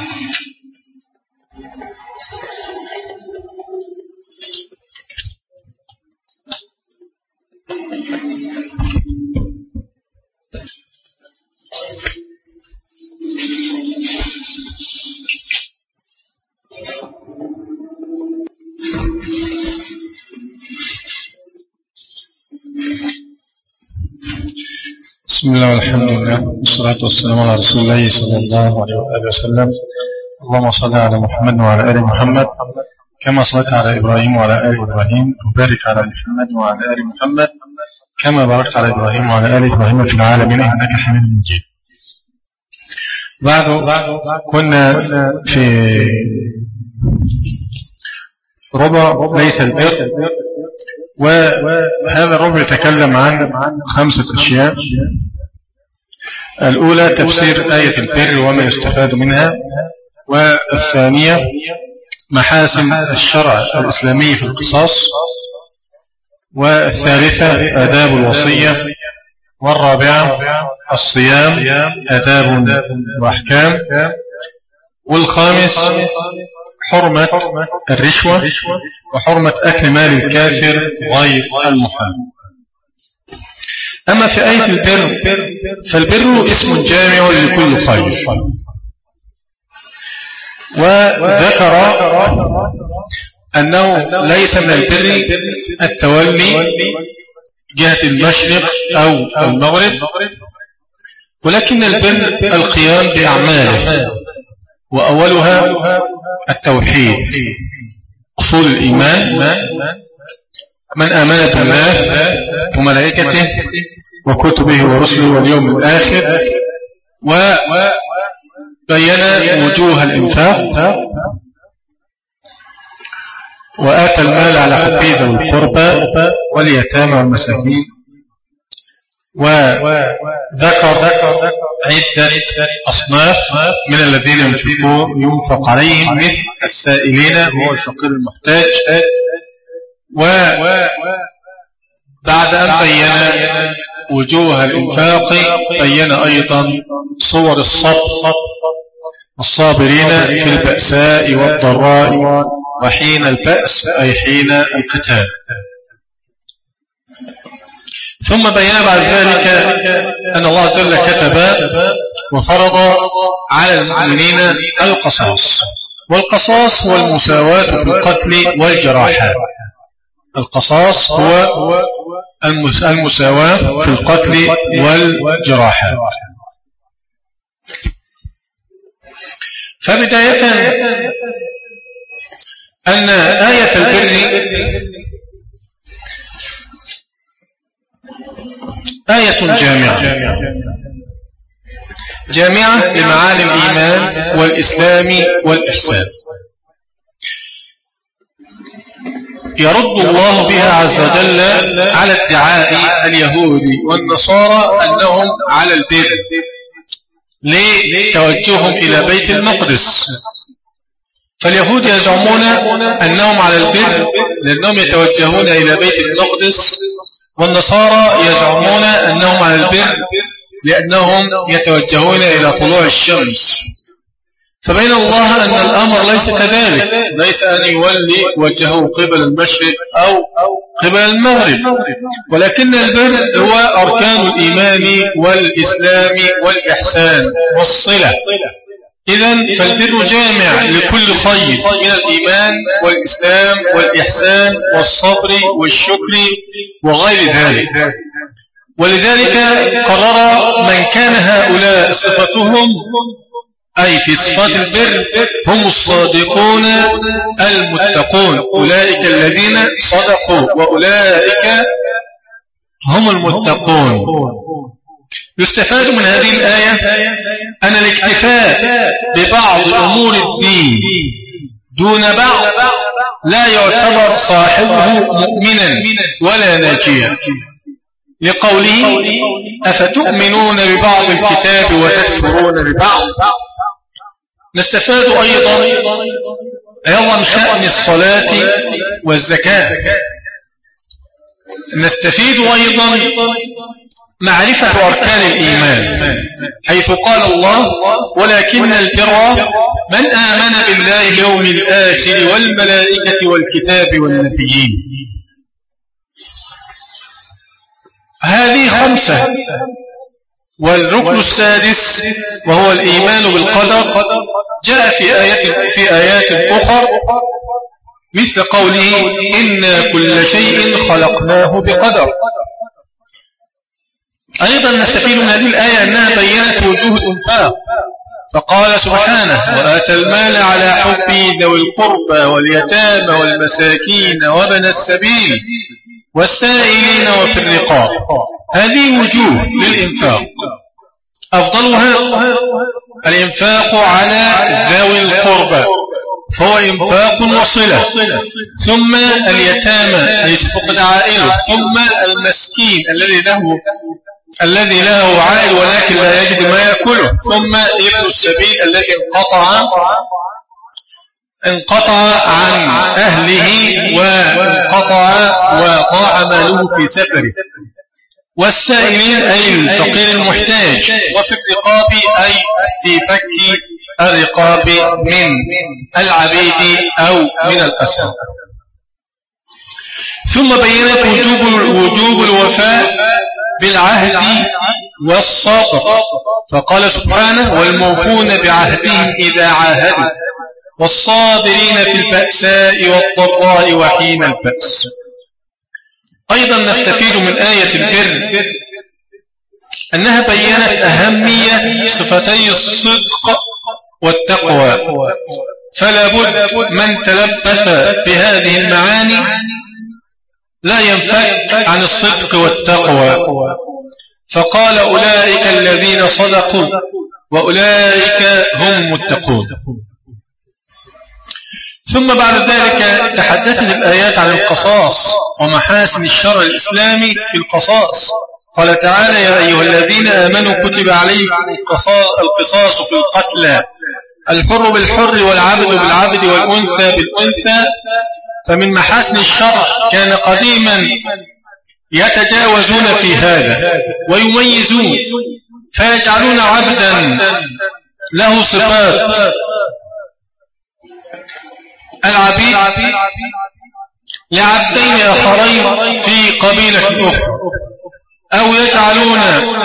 بسم الله والحمد لله والصلاة والسلام على رسول الله صلى الله عليه وآله وسلم. اللهم صل على محمد وعلى آل محمد كما صليت على إبراهيم وعلى آل إبراهيم، وبارك على محمد وعلى آل محمد كما باركت على إبراهيم وعلى آل إبراهيم في العالمين إنك حميد مجيد. بعد كنا في ربع ليس البر، وهذا الربع يتكلم عن 5 أشياء. الأولى تفسير آية البر وما يستفاد منها، والثانية محاسن الشرع الإسلامي في القصاص، والثالثة آداب الوصية، والرابعة الصيام آداب وأحكام، والخامس حرمة الرشوة وحرمة أكل مال الكافر غير المحرم. أما في آية البر فالبر اسم جامع لكل خير، وذكر أنه ليس من البر التولي جهة المشرق أو المغرب، ولكن البر القيام بأعماله، وأولها التوحيد أصول الإيمان، من آمن بالله وملائكته وكتبه ورسله واليوم الآخر، وبين وجوه الإنفاق، وآتى المال على حبه ذوي القربى واليتامى والمساكين، وذكر عدة أصناف من الذين ينفق عليهم مثل السائلين وهو الفقير المحتاج. وبعد أن بين وجوه الإنفاق بين أيضا صور الصبر، الصابرين في البأساء والضراء وحين البأس أي حين القتال. ثم بين بعد ذلك أن الله جل كتب وفرض على المؤمنين القصاص، والقصاص هو المساواة في القتل والجراحات. القصاص هو المساواة في القتل والجراحات. فبداية أن آية البر آية جامعة لمعاني الإيمان والإسلام والإحسان، يرد الله بها عز وجل على ادعاء اليهود والنصارى أنهم على البر لتوجههم إلى بيت المقدس. فاليهود يزعمون أنهم على البر لأنهم يتوجهون إلى بيت المقدس، والنصارى يزعمون أنهم على البر لأنهم يتوجهون إلى طلوع الشمس. فبين الله أن الأمر ليس كذلك، ليس أن يولي وجهه قبل المشرق أو قبل المغرب، ولكن البر هو أركان الإيمان والإسلام والإحسان والصلة. إذن فالبر جامع لكل خير من الإيمان والإسلام والإحسان والصبر والشكر وغير ذلك. ولذلك قرر من كان هؤلاء صفتهم أي في صفات البر هم الصادقون المتقون، أولئك الذين صدقوا وأولئك هم المتقون. يستفاد من هذه الآية أن الاكتفاء ببعض أمور الدين دون بعض لا يعتبر صاحبه مؤمنا ولا ناجيا، لقوله أفتؤمنون ببعض الكتاب وتكفرون ببعض. نستفاد أيضا شأن الصلاة والزكاة. نستفيد أيضا معرفة أركان الإيمان، حيث قال الله: ولكن البر من آمن بالله اليوم الآخر والملائكة والكتاب والنبيين. هذه 5. والركن السادس وهو الإيمان بالقدر جاء في آيات أخرى مثل قوله: إنا كل شيء خلقناه بقدر. أيضا نستفيد من هذه الآية أنها بيّنت وجوه الإنفاق، فقال سبحانه: وآتى المال على حبه ذوي القربى واليتامى والمساكين وابن السبيل والسائلين وفي الرقاب. هذه وجوه للإنفاق، أفضلها الإنفاق على ذوي القربى، فهو إنفاق وصلة، ثم اليتامى ليس فقد عائله، ثم المسكين الذي له عائل ولكن لا يجد ما يأكله، ثم ابن السبيل الذي انقطع عن أهله وضاع ماله في سفره، والسائلين أي الفقير المحتاج، وفي الرقاب أي في فك الرقاب من العبيد أو من الأسرى. ثم بينت وجوب الوفاء بالعهد والصدق، فقال سبحانه: والموفون بعهدهم إذا عاهدوا والصابرين في البأساء والضراء وحين البأس. أيضا نستفيد من آية البر أنها بيّنت أهمية صفتي الصدق والتقوى، فلا بد من تلبث بهذه المعاني لا ينفك عن الصدق والتقوى، فقال: أولئك الذين صدقوا وأولئك هم متقون. ثم بعد ذلك تحدثت الآيات عن القصاص ومحاسن الشرع الإسلامي في القصاص. قال تعالى: يا أيها الذين آمنوا كتب عليكم القصاص في القتلى، الحر بالحر والعبد بالعبد والأنثى بالأنثى. فمن محاسن الشرع كان قديما يتجاوزون في هذا ويميزون، فيجعلون عبدا له صفات العبيد لعبدين آخرين في قبيلة أخرى، أو يجعلون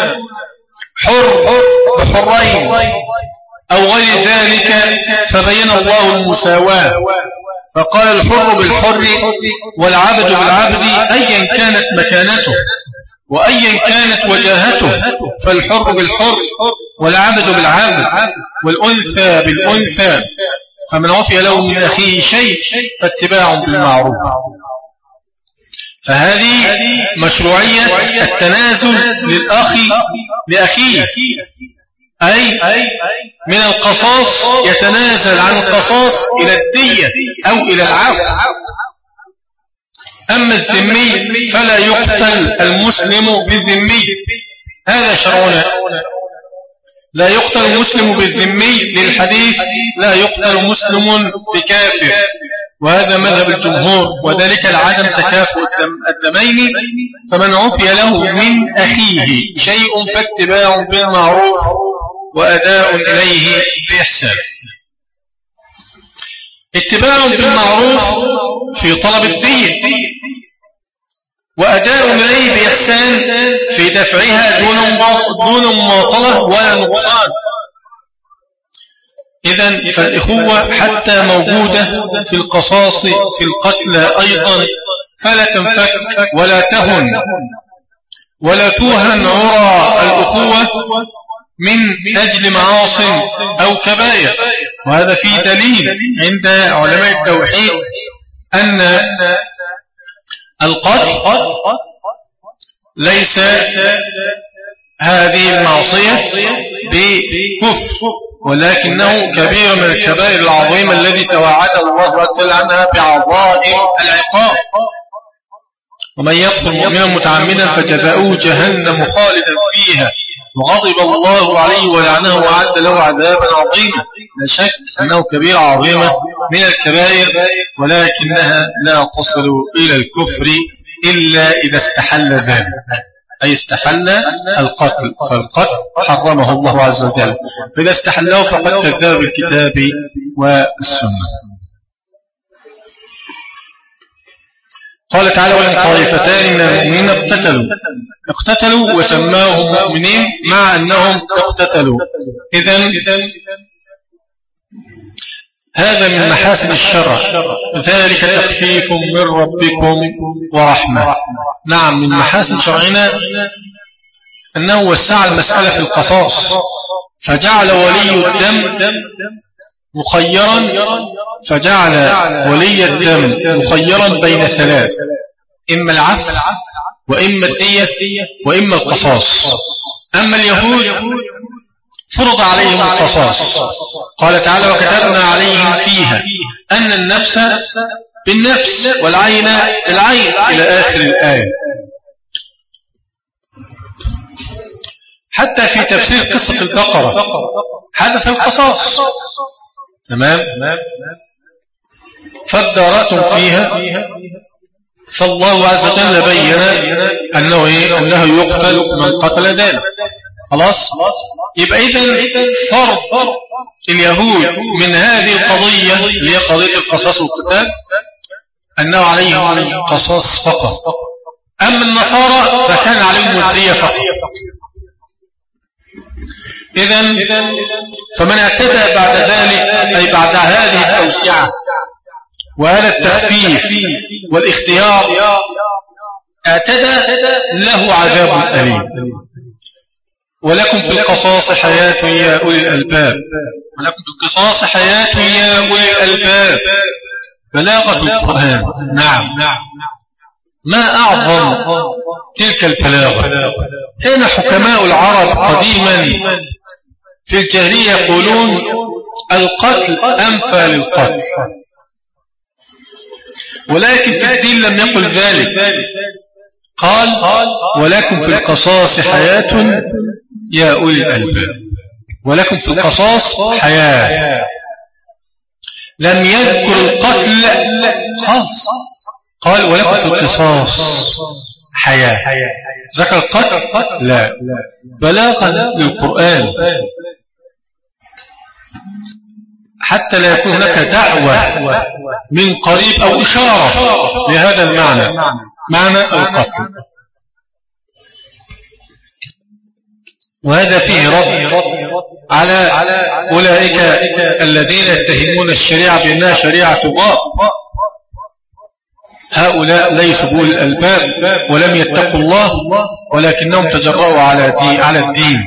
حر بحرين أو غير ذلك، فبين الله المساواة، فقال: الحر بالحر والعبد بالعبد أيا كانت مكانته وأيا كانت وجاهته، فالحر بالحر والعبد بالعبد والأنثى بالأنثى، فمن عفي له من أخيه شيء فاتباع بالمعروف. فهذه مشروعية التنازل للأخ لأخيه، أي من القصاص يتنازل عن القصاص إلى الدية أو إلى العفو. أما الذمي فلا يقتل المسلم بالذمي، هذا شرعنا، لا يقتل المسلم بالذمي، للحديث: لا يقتل مسلم بكافر، وهذا مذهب الجمهور، وذلك لعدم تكافؤ الدمين. فمن عفي له من أخيه شيء فاتباع بالمعروف وأداء إليه بإحسان. اتباع بالمعروف في طلب الدين، وأداء إليه بإحسان في دفعها دون مماطلة ولا نقصان. إذن فالإخوة حتى موجودة في القصاص في القتلى أيضا، فلا تنفك ولا تهن ولا توهن عرى الأخوة من أجل معاصٍ أو كبائر. وهذا فيه دليل عند علماء التوحيد أن القتل ليس هذه المعصية بكفر، ولكنه كبير من الكبائر العظيمة الذي توعد الله عز وجل عنها بعظائم العقاب. ومن يقتل مؤمنا متعمدا فجزاؤه جهنم خالدا فيها وغضب الله عليه ولعنه وأعد له عذابا عظيما. لا شك أنه كبيرة عظيمة من الكبائر، ولكنها لا تصل إلى الكفر إلا إذا استحل ذلك. أي استحل القتل، فالقتل حرمه الله عز وجل، فإذا استحله فقد كذب بالكتاب والسنة. قال تعالى: وإن طائفتان من المؤمنين اقتتلوا وسماهم مؤمنين مع أنهم اقتتلوا. إذن هذا من محاسن الشرع، ذلك تخفيف من ربكم ورحمة. نعم، من محاسن شرعنا أنه وسع المسألة في القصاص، فجعل ولي الدم مخيرا بين ثلاث: إما العفو وإما الدية وإما القصاص. أما اليهود فرض عليهم القصاص، قال تعالى: وكتبنا عليهم فيها أن النفس بالنفس والعين بالعين إلى آخر الآية. حتى في تفسير قصة البقرة حدث القصاص، تمام، فادارأتم فيها، فالله عز وجل بين أنه يقتل من قتل دانا. خلاص، يبقى إذن فرض اليهود من هذه القضية اللي هي قضية القصاص والقتال أنه عليهم القصاص فقط، أما النصارى فكان عليهم الدية فقط. إذن فمن اعتدى بعد ذلك، أي بعد هذه التوسعة وهذا التخفيف والاختيار، اعتدى له عذاب أليم. ولكم في القصاص حياة يا أولي الألباب، ولكم في القصاص حياة يا أولي الألباب. بلاغة القرآن، نعم، ما أعظم تلك البلاغة. كان حكماء العرب قديما في الجاهلية يقولون: القتل أنفى للقتل، ولكن في الدين لم يقل ذلك، قال: ولكم في القصاص حياة يا أولي الألباب، ولكم في القصاص حياة. لم يذكر القتل خاص، قال: ولكم في القصاص حياة. ذكر القتل؟ لا، بلاغا للقرآن، حتى لا يكون هناك دعوة من قريب أو إشارة لهذا المعنى، معنى القتل. وهذا فيه رد على أولئك الذين يتهمون الشريعة بأنها شريعة الله. هؤلاء ليسوا أولي الألباب ولم يتقوا الله، ولكنهم تجرؤوا على الدين.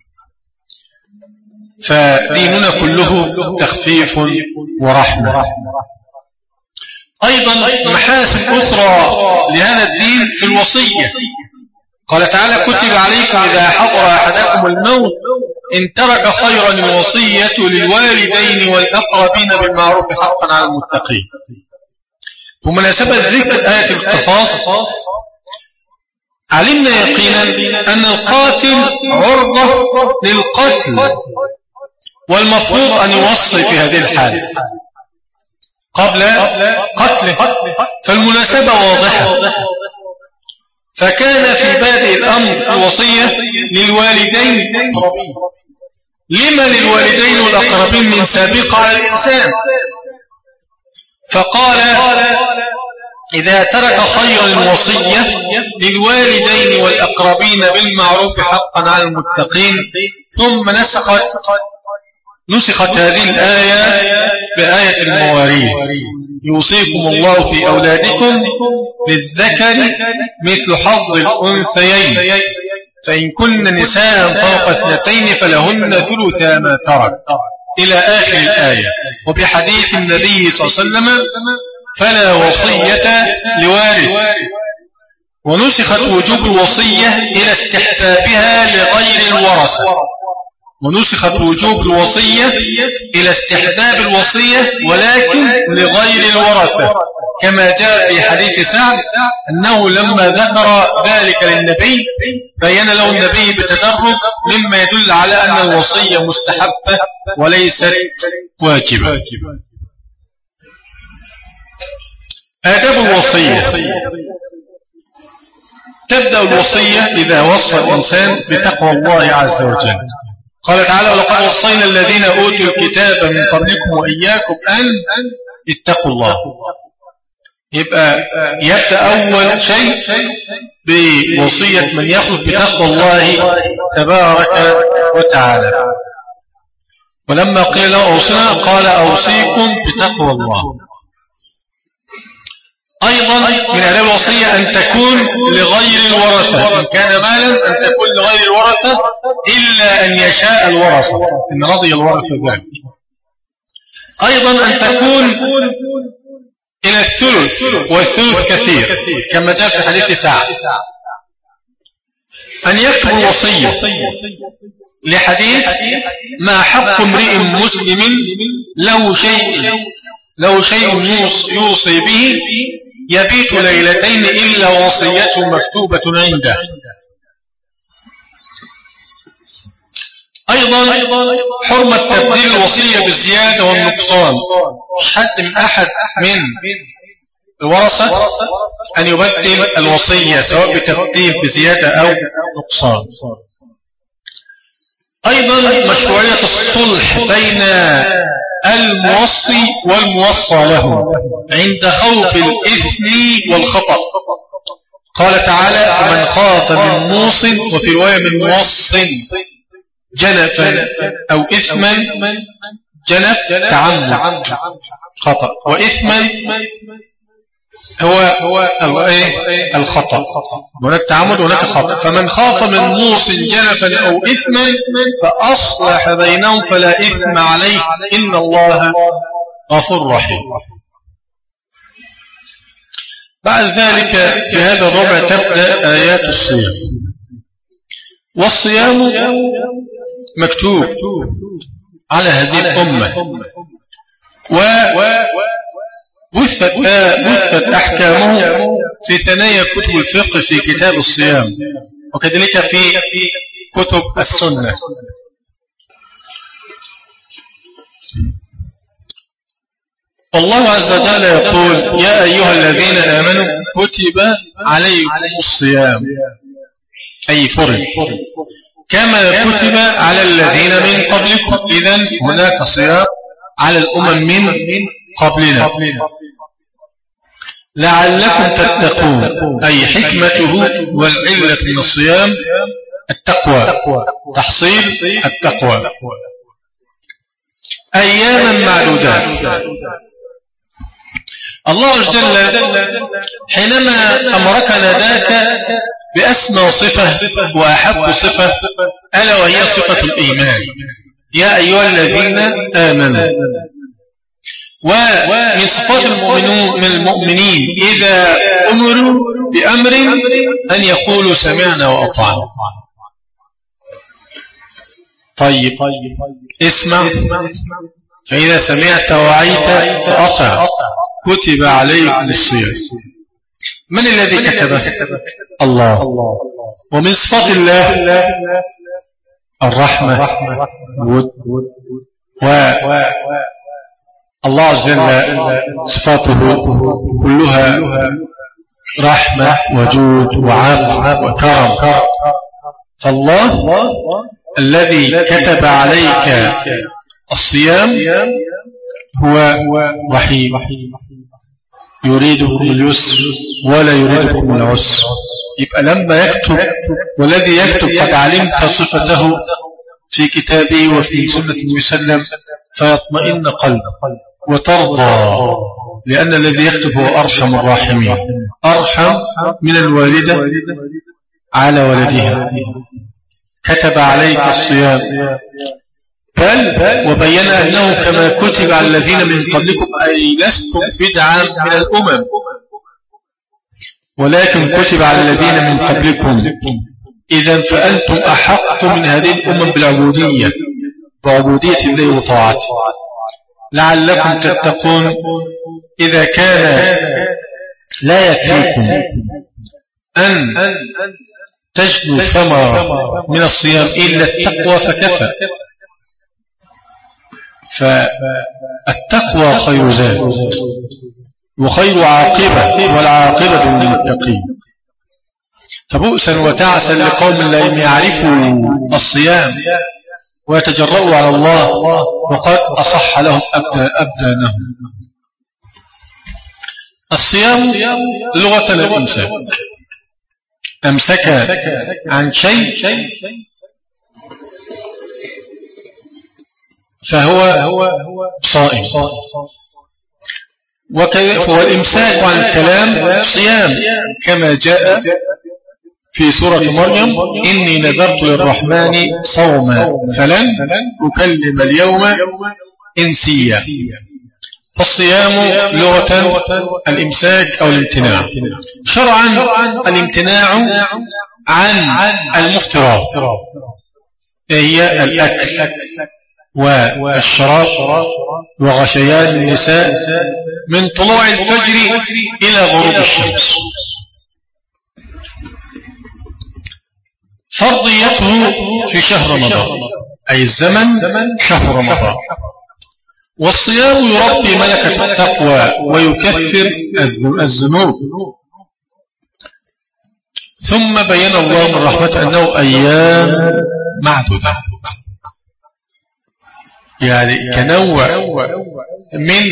فديننا كله تخفيف ورحمة. أيضا محاسن أخرى لهذا الدين في الوصية. قال تعالى: كتب عليكم إذا حضر أحدكم الموت إن ترك خيرا الوصية للوالدين والأقربين بالمعروف حقا على المتقين. ومناسبة ذكر آية القصاص، علمنا يقينا أن القاتل عرضة للقتل، والمفروض أن يوصي في هذه الحالة قبل قتله، فالمناسبة واضحة. فكان في بادئ الأمر في الوصية للوالدين. لما للوالدين والأقربين من سابقة على الإنسان؟ فقال: إذا ترك خير الوصية للوالدين والأقربين بالمعروف حقا على المتقين. ثم نسخت هذه الآية بآية المواريث: يوصيكم الله في أولادكم للذكر مثل حظ الأنثيين، فإن كن نساء فوق 2 فلهن ثلث ما ترك، إلى آخر الآية. وبحديث النبي صلى الله عليه وسلم: فلا وصية لوارث. ونسخت وجوب الوصية إلى استحبابها لغير الورثة، ونسخت وجوب الوصية إلى استحباب الوصية ولكن لغير الورثة، كما جاء في حديث سعد أنه لما ذكر ذلك للنبي بين له النبي بتدرج، مما يدل على أن الوصية مستحبة وليست واجبة. آداب الوصية. تبدأ الوصية إذا وصى الإنسان بتقوى الله عز وجل. قال تعالى: ولقد وصينا الذين أوتوا الكتاب من قبلكم وإياكم أن اتقوا الله. يبقى يبدأ أول شيء بوصية من يخلف بتقوى الله تبارك وتعالى. ولما قيل له أوصنا قال: أوصيكم بتقوى الله. أيضا من هذه الوصية أن تكون لغير الورثة، إن كان مالا أن تكون لغير الورثة إلا أن يشاء الورثة، إن رضي الورثة ذلك. أيضا أن تكون إلى الثلث، والثلث كثير كما جاء في حديث سعد. أن يكتب الوصية لحديث: ما حق امرئ مسلم له شيء يوصي به يبيت ليلتين إلا وصيته مكتوبة عنده. أيضا حرمة تبديل الوصية بالزيادة والنقصان. مش حد من أحد من الورثة أن يبدل الوصية سواء بتبديل بزيادة أو نقصان. أيضا مشروعية الصلح بين الموصي والموصى له عند خوف الإثم والخطأ. قال تعالى: فمن خاف من موص، وفي رواية من موص جنفا أو إثما. جنف تعمد خطأ، وإثما هو الخطأ. هناك تعمد وهناك خطأ. فمن خاف من موص جنفا أو إثما فأصلح بينهم فلا إثم عليه إن الله غفور رحيم. بعد ذلك في هذا الربع تبدأ آيات الصيام. والصيام مكتوب على هذه الأمة، وبثت أحكامه في ثنايا كتب الفقه في كتاب الصيام، وكذلك في كتب السنة. والله عز وجل يقول: يا أيها الذين آمنوا كتب عليكم الصيام، أي فرض، كما كتب على الذين من قبلكم. إذن هناك صيام على الأمم من قبلنا لعلكم تتقون، أي حكمته والعلة من الصيام التقوى، تحصيل التقوى. أياما معدودات. الله عز وجل حينما أمركنا ذاك بأسمى صفة وأحب صفة، ألا وهي صفة الإيمان: يا أيها الذين آمنوا. ومن صفات المؤمنين إذا أمروا بأمر أن يقولوا سمعنا وأطعنا. طيب اسمع، فإذا سمعت وعيت فأطع. كتب عليكم الصيام. من الذي كتبه؟ الله. ومن صفات الله الرحمة، الله عز وجل صفاته كلها رحمة وجود وعفو وكرم. فالله الذي كتب عليك الصيام هو رحيم، يريدكم اليسر ولا يريدكم العسر. يبقى لما يكتب، والذي يكتب قد علمت صفته في كتابه وفي سنة النبي صلى الله عليه وسلم، فيطمئن قلبه وترضى، لأن الذي يكتب هو أرحم الراحمين، أرحم من الوالدة على ولدها. كتب عليك الصيام، بل وبين أنه كما كتب على الذين من قبلكم، أي لستم بدعا من الأمم، ولكن كتب على الذين من قبلكم. إذن فأنتم أحق من هذه الأمم بالعبودية، بعبودية الله وطاعته، لعلكم تتقون. إذا كان لا يكفيكم أن تجدوا ثمرة من الصيام إلا التقوى فكفى. فالتقوى خير زاد وخير عاقبة، والعاقبة للمتقين. فبؤسا وتعسا لقوم لم يعرفوا الصيام ويتجرؤوا على الله وقد أصح لهم أبدانهم. الصيام لغة الإمساك، أمسك عن شيء فهو صائم، والإمساك عن الكلام صيام، كما جاء في سورة مريم: إني نذرت للرحمن صوما فلن أكلم اليوم إنسيا. فالصيام لغة الإمساك أو الامتناع، شرعا الامتناع عن المفترات، هي الأكل والشراب وغشيان النساء من طلوع الفجر إلى غروب الشمس. فرضيته في شهر رمضان، أي الزمن شهر رمضان. والصيام يربي ملكة التقوى ويكفر الذنوب. ثم بين الله من رحمته أنه أيام معدودة، يعني كنوع من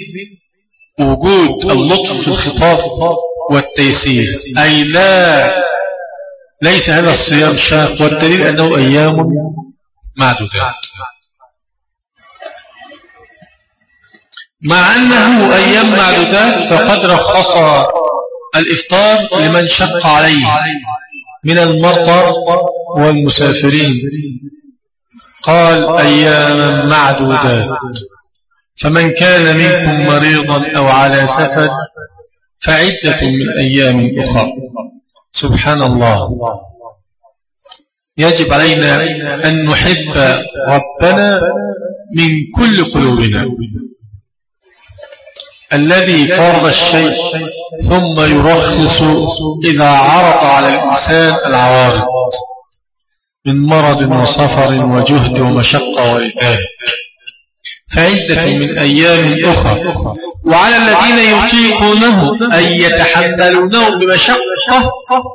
وجود اللطف في الخطاب والتيسير، أي ليس هذا الصيام شاق، والدليل أنه أيام معدودات، مع أنه أيام معدودات فقد رخص الإفطار لمن شق عليه من المرضى والمسافرين، قال أيام معدودات، فمن كان منكم مريضا أو على سفر فعدة من أيام أخرى. سبحان الله، يجب علينا أن نحب ربنا من كل قلوبنا، الذي فرض الشيء ثم يرخص إذا عرض على الإنسان العوارض من مرض وسفر وجهد ومشقة وإذان، فعدة من أيام أخرى. وعلى الذين يطيقونه أن يتحملونه بمشقة،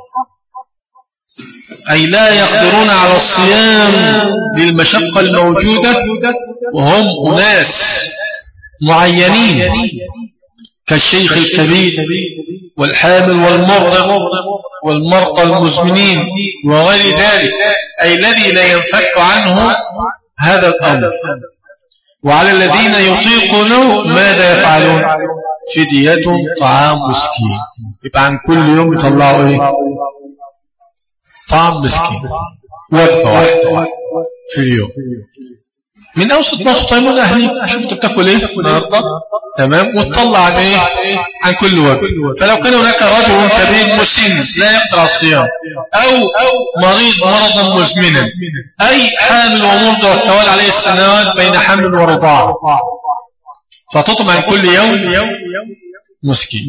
أي لا يقدرون على الصيام للمشقة الموجودة، وهم أناس معينين كالشيخ الكبير والحامل والمرضع والمرضى المزمنين وغير ذلك، أي الذي لا ينفك عنه هذا الأمر. وعلى الذين يطيقونه ماذا يفعلون؟ فدية طعام مسكين، يبقى عن كل يوم يطلعوا ايه؟ طعام مسكين، وجبة واحدة في اليوم، من أوسط ما تطعمون أهلي. شوف بتاكل ايه النهارده، تمام، وتطلع عن ايه؟ عن كل وجبة. فلو كان هناك رجل كبير مسن لا يقدر على الصيام، أو مريض مرضا مزمنا، أي حامل ومرضع والتوالي عليه السنوات بين حمل ورضاعة، فتطعم عن كل يوم مسكين.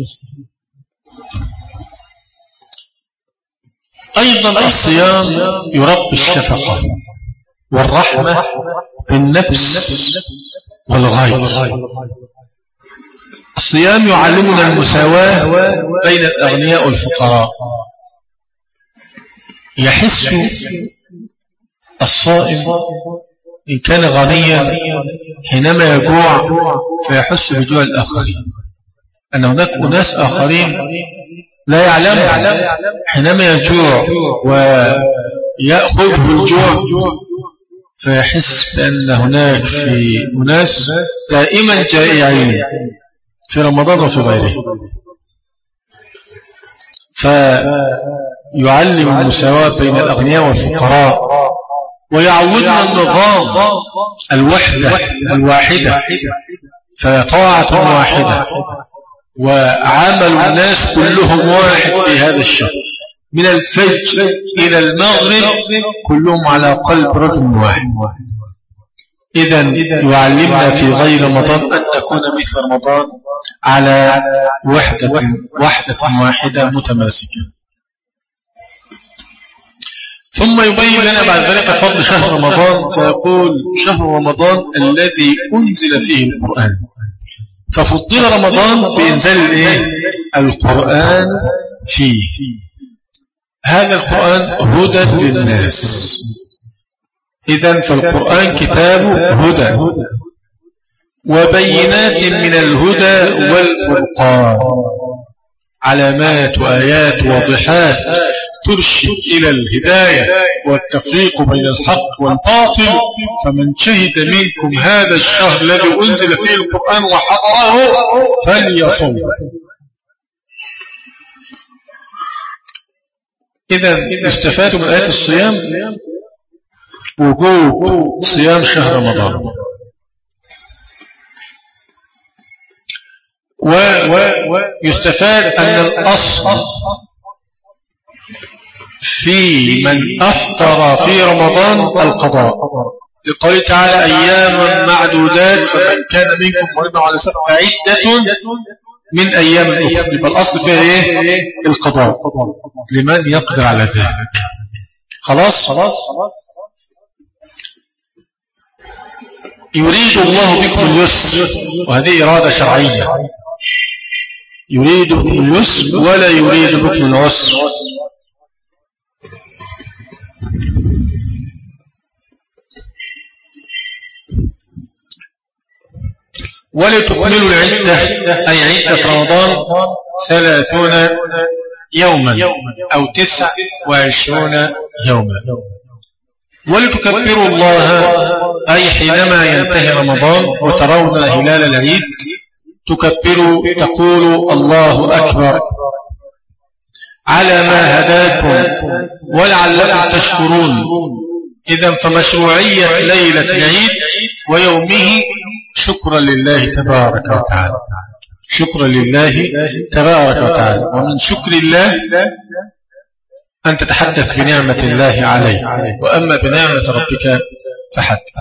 أيضا الصيام يربي الشفقة والرحمة بالنفس والغير. الصيام يعلمنا المساواة بين الأغنياء والفقراء. يحس الصائم إن كان غنيا حينما يجوع فيحس بجوع الآخرين، أن هناك أناس آخرين لا يعلم حينما يجوع ويأخذه الجوع، فيحس بأن هناك في أناس دائما جائعين في رمضان وفي غيره. فيعلم المساواة بين الأغنياء والفقراء، ويعودنا النظام الوحدة الواحدة، فطاعة واحدة وعمل الناس كلهم واحد في هذا الشهر، من الفجر إلى المغرب كلهم على قلب رجل واحد. إذن يعلمنا في غير رمضان أن نكون مثل رمضان على وحدة واحدة متماسكة. ثم يبين لنا بعد ذلك فضل شهر رمضان، فيقول: شهر رمضان الذي أنزل فيه القرآن. ففضل رمضان بإنزال القرآن فيه. هذا القرآن هدى للناس. إذن فالقرآن كتاب هدى وبينات من الهدى والفرقان، علامات وآيات واضحات ترشد إلى الهداية والتفريق بين الحق والباطل. فمن شهد منكم هذا الشهر الذي أنزل فيه القرآن وحضره فليصم. إذن استفادوا من آيات الصيام وجوب صيام شهر رمضان، ويستفاد أن الأصل في من أفطر في رمضان القضاء، لقوله تعالى أياما معدودات فمن كان منكم مريضا على سفر فعدة من أيام أخرى. يبقى الأصل فيها إيه؟ القضاء لمن يقدر على ذلك. خلاص. يريد الله بكم اليسر، وهذه إرادة شرعية، يريد بكم اليسر ولا يريد بكم العسر. ولتكملوا العدة أي عدة رمضان 30 يوما أو 29 يوما. ولتكبروا الله أي حينما ينتهي رمضان وترون هلال العيد تكبروا تقولوا الله أكبر على ما هداكم ولعلكم تشكرون. إذن فمشروعية ليلة العيد ويومه شكرا لله تبارك وتعالى، شكرا لله تبارك وتعالى. ومن شكر الله أن تتحدث بنعمة الله عليك، وأما بنعمة ربك فحدث.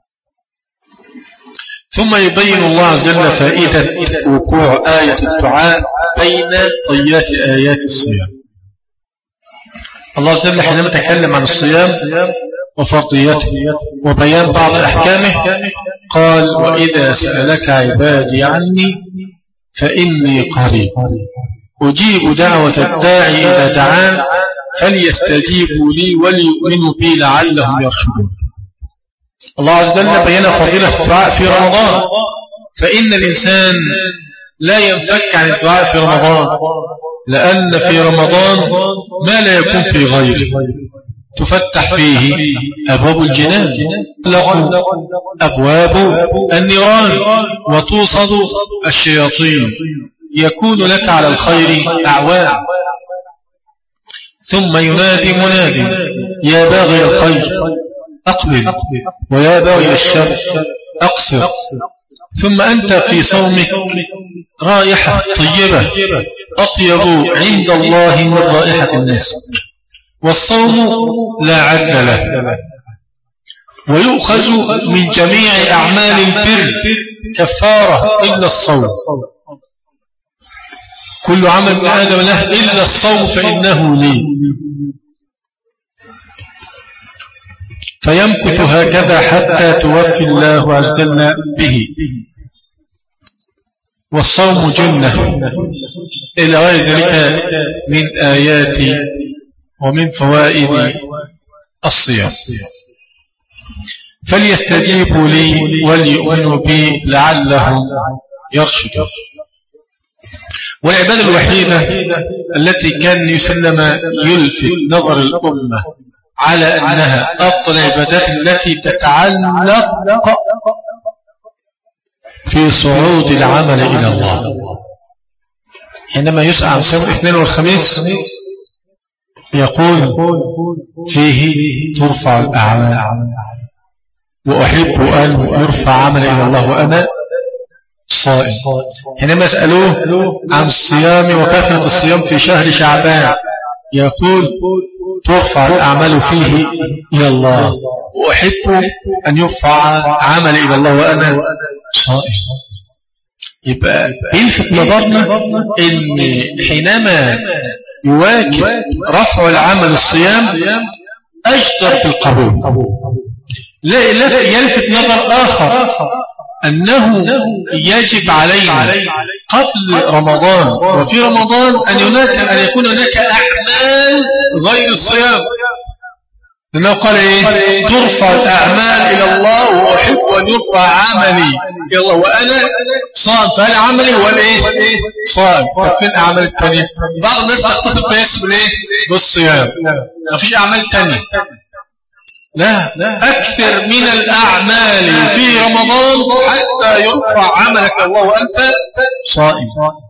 ثم يبين الله عز وجل فائدة وقوع آية الدعاء بين طيات آيات الصيام. الله عز وجل حينما تكلم عن الصيام وفرضيته وبيان بعض أحكامه قال وإذا سألك عبادي عني فإني قريب أجيب دعوة الداعي إذا دعان فليستجيبوا لي وليؤمنوا بي لعلهم يرشدون. الله عز وجل بيّن فضيلة الدعاء في رمضان، فإن الإنسان لا ينفك عن الدعاء في رمضان، لأن في رمضان ما لا يكون في غيره. تفتح فيه أبواب الجنان، تغلق أبواب النيران، وتوصد الشياطين، يكون لك على الخير أعوان. ثم ينادي مناد يا باغي الخير أقبل ويا باغي الشر أقصر. ثم أنت في صومك رائحة طيبة أطيب عند الله من رائحة الناس، والصوم لا عدل له، ويؤخذ من جميع أعمال البر كفارة إلا الصوم. كل عمل ابن آدم له إلا الصوم فإنه لي. فيمكث هكذا حتى توفي الله عز وجل به. والصوم جنة إلى غير ذلك من آيات ومن فوائد الصيام. فليستجيبوا لي وليؤمنوا بي لعلهم يرشدون. والعبادة الوحيدة التي كان يسلم يلفت نظر الأمة على أنها أفضل العبادات التي تتعلق في صعود العمل إلى الله. حينما يسأل عن صيام الاثنين والخميس يقول فيه ترفع الأعمال، وأحب أن يرفع عمل إلى الله وأنا صائم. حينما يسألوه عن الصيام وكثرة الصيام في شهر شعبان يقول ترفع الأعمال فيه إلى الله، وأحب أن يرفع عمل إلى الله وأنا صائم. يبقى بيلفت نظرنا إن حينما يواجب رفع العمل الصيام أجدر في القبول. لا يلفت نظر آخر أنه يجب علينا قبل رمضان وفي رمضان أن يكون هناك أعمال غير الصيام، لأنه قال إيه؟ ترفع الأعمال إلى الله وأحب أن يرفع عملي إلى الله وأنا صائم، فهل عملي هو الإيه؟ صائم. ففي الأعمال التانية بعض الناس تختصر بس بالإيه؟ بالصيام، ما فيش أعمال تانية. لا، أكثر من الأعمال في رمضان حتى يرفع عملك الله وأنت صائم.